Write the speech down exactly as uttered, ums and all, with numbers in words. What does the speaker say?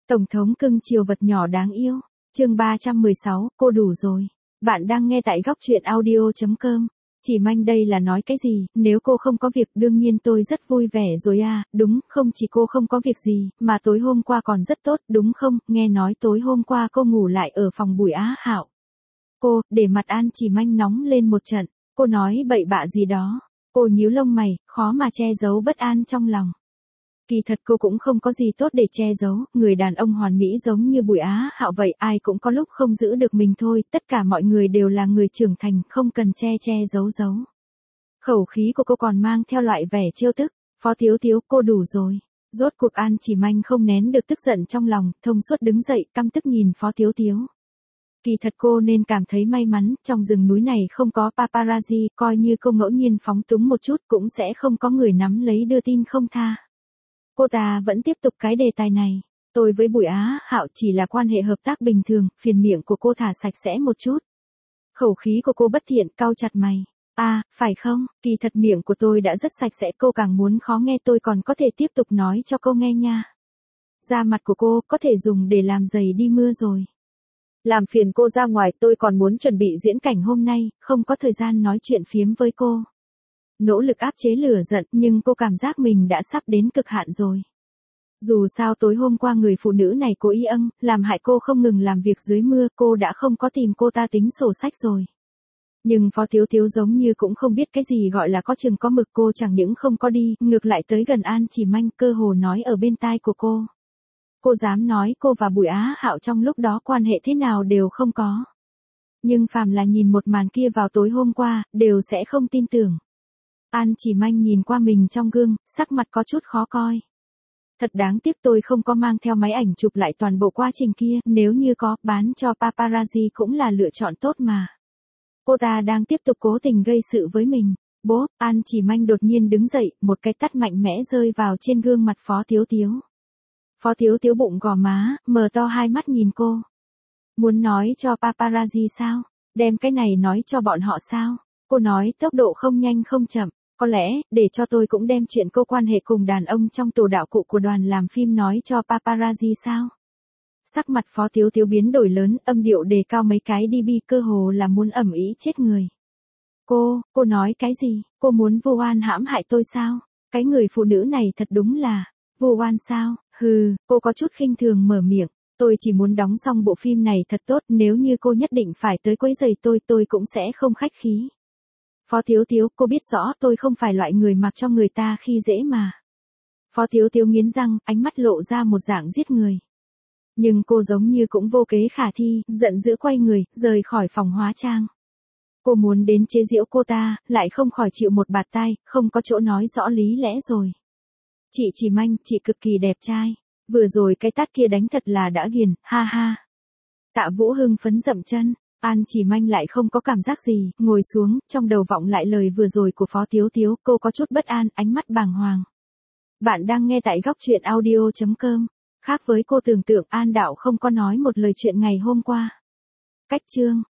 Tổng thống cưng chiều vật nhỏ đáng yêu. Chương ba trăm mười sáu, cô đủ rồi. Bạn đang nghe tại góc truyện audio chấm com. Chỉ Manh đây là nói cái gì, nếu cô không có việc đương nhiên tôi rất vui vẻ rồi à, đúng, không chỉ cô không có việc gì, mà tối hôm qua còn rất tốt, đúng không, nghe nói tối hôm qua cô ngủ lại ở phòng Bùi Á Hạo. Cô, để mặt An Chỉ Manh nóng lên một trận, cô nói bậy bạ gì đó, cô nhíu lông mày, khó mà che giấu bất an trong lòng. Kỳ thật cô cũng không có gì tốt để che giấu, người đàn ông hoàn mỹ giống như Bùi Á Hạo vậy ai cũng có lúc không giữ được mình thôi, tất cả mọi người đều là người trưởng thành, không cần che che giấu giấu. Khẩu khí của cô còn mang theo loại vẻ trêu tức, Phó Tiếu Tiếu cô đủ rồi. Rốt cuộc An Chỉ Manh không nén được tức giận trong lòng, thông suốt đứng dậy, căm tức nhìn Phó Tiếu Tiếu. Kỳ thật cô nên cảm thấy may mắn, trong rừng núi này không có paparazzi, coi như cô ngẫu nhiên phóng túng một chút cũng sẽ không có người nắm lấy đưa tin không tha. Cô ta vẫn tiếp tục cái đề tài này. Tôi với Bùi Á Hạo chỉ là quan hệ hợp tác bình thường, phiền miệng của cô thả sạch sẽ một chút. Khẩu khí của cô bất thiện, cau chặt mày. À, phải không, kỳ thật miệng của tôi đã rất sạch sẽ, cô càng muốn khó nghe tôi còn có thể tiếp tục nói cho cô nghe nha. Da mặt của cô có thể dùng để làm giày đi mưa rồi. Làm phiền cô ra ngoài, tôi còn muốn chuẩn bị diễn cảnh hôm nay, không có thời gian nói chuyện phiếm với cô. Nỗ lực áp chế lửa giận nhưng cô cảm giác mình đã sắp đến cực hạn rồi. Dù sao tối hôm qua người phụ nữ này cố ý âng, làm hại cô không ngừng làm việc dưới mưa, cô đã không có tìm cô ta tính sổ sách rồi. Nhưng Phó Tiếu Tiếu giống như cũng không biết cái gì gọi là có chừng có mực, cô chẳng những không có đi, ngược lại tới gần An Chỉ Manh, cơ hồ nói ở bên tai của cô. Cô dám nói cô và Bùi Á Hạo trong lúc đó quan hệ thế nào đều không có. Nhưng phàm là nhìn một màn kia vào tối hôm qua, đều sẽ không tin tưởng. An Chỉ Manh nhìn qua mình trong gương, sắc mặt có chút khó coi. Thật đáng tiếc tôi không có mang theo máy ảnh chụp lại toàn bộ quá trình kia, nếu như có, bán cho paparazzi cũng là lựa chọn tốt mà. Cô ta đang tiếp tục cố tình gây sự với mình. Bố, An Chỉ Manh đột nhiên đứng dậy, một cái tát mạnh mẽ rơi vào trên gương mặt Phó Tiếu Tiếu. Phó Tiếu Tiếu bụng gò má, mở to hai mắt nhìn cô. Muốn nói cho paparazzi sao? Đem cái này nói cho bọn họ sao? Cô nói tốc độ không nhanh không chậm. Có lẽ, để cho tôi cũng đem chuyện cô quan hệ cùng đàn ông trong tổ đạo cụ của đoàn làm phim nói cho paparazzi sao? Sắc mặt Phó Tiếu Tiếu biến đổi lớn, âm điệu đề cao mấy cái dB, cơ hồ là muốn ầm ĩ chết người. Cô, cô nói cái gì? Cô muốn vu oan hãm hại tôi sao? Cái người phụ nữ này thật đúng là, vu oan sao? Hừ, cô có chút khinh thường mở miệng. Tôi chỉ muốn đóng xong bộ phim này thật tốt, nếu như cô nhất định phải tới quấy rầy tôi, tôi cũng sẽ không khách khí. Phó Tiếu Tiếu, cô biết rõ tôi không phải loại người mặc cho người ta khi dễ mà. Phó Tiếu Tiếu nghiến răng, ánh mắt lộ ra một dạng giết người. Nhưng cô giống như cũng vô kế khả thi, giận dữ quay người, rời khỏi phòng hóa trang. Cô muốn đến chế giễu cô ta, lại không khỏi chịu một bạt tai, không có chỗ nói rõ lý lẽ rồi. Chị Chỉ Manh, chị cực kỳ đẹp trai. Vừa rồi cái tát kia đánh thật là đã ghiền, ha ha. Tạ Vũ hưng phấn dậm chân. An Chỉ Manh lại không có cảm giác gì, ngồi xuống, trong đầu vọng lại lời vừa rồi của Phó Tiếu Tiếu, cô có chút bất an, ánh mắt bàng hoàng. Bạn đang nghe tại góc truyện audio chấm com. Khác với cô tưởng tượng, An Đạo không có nói một lời chuyện ngày hôm qua. Cách chương.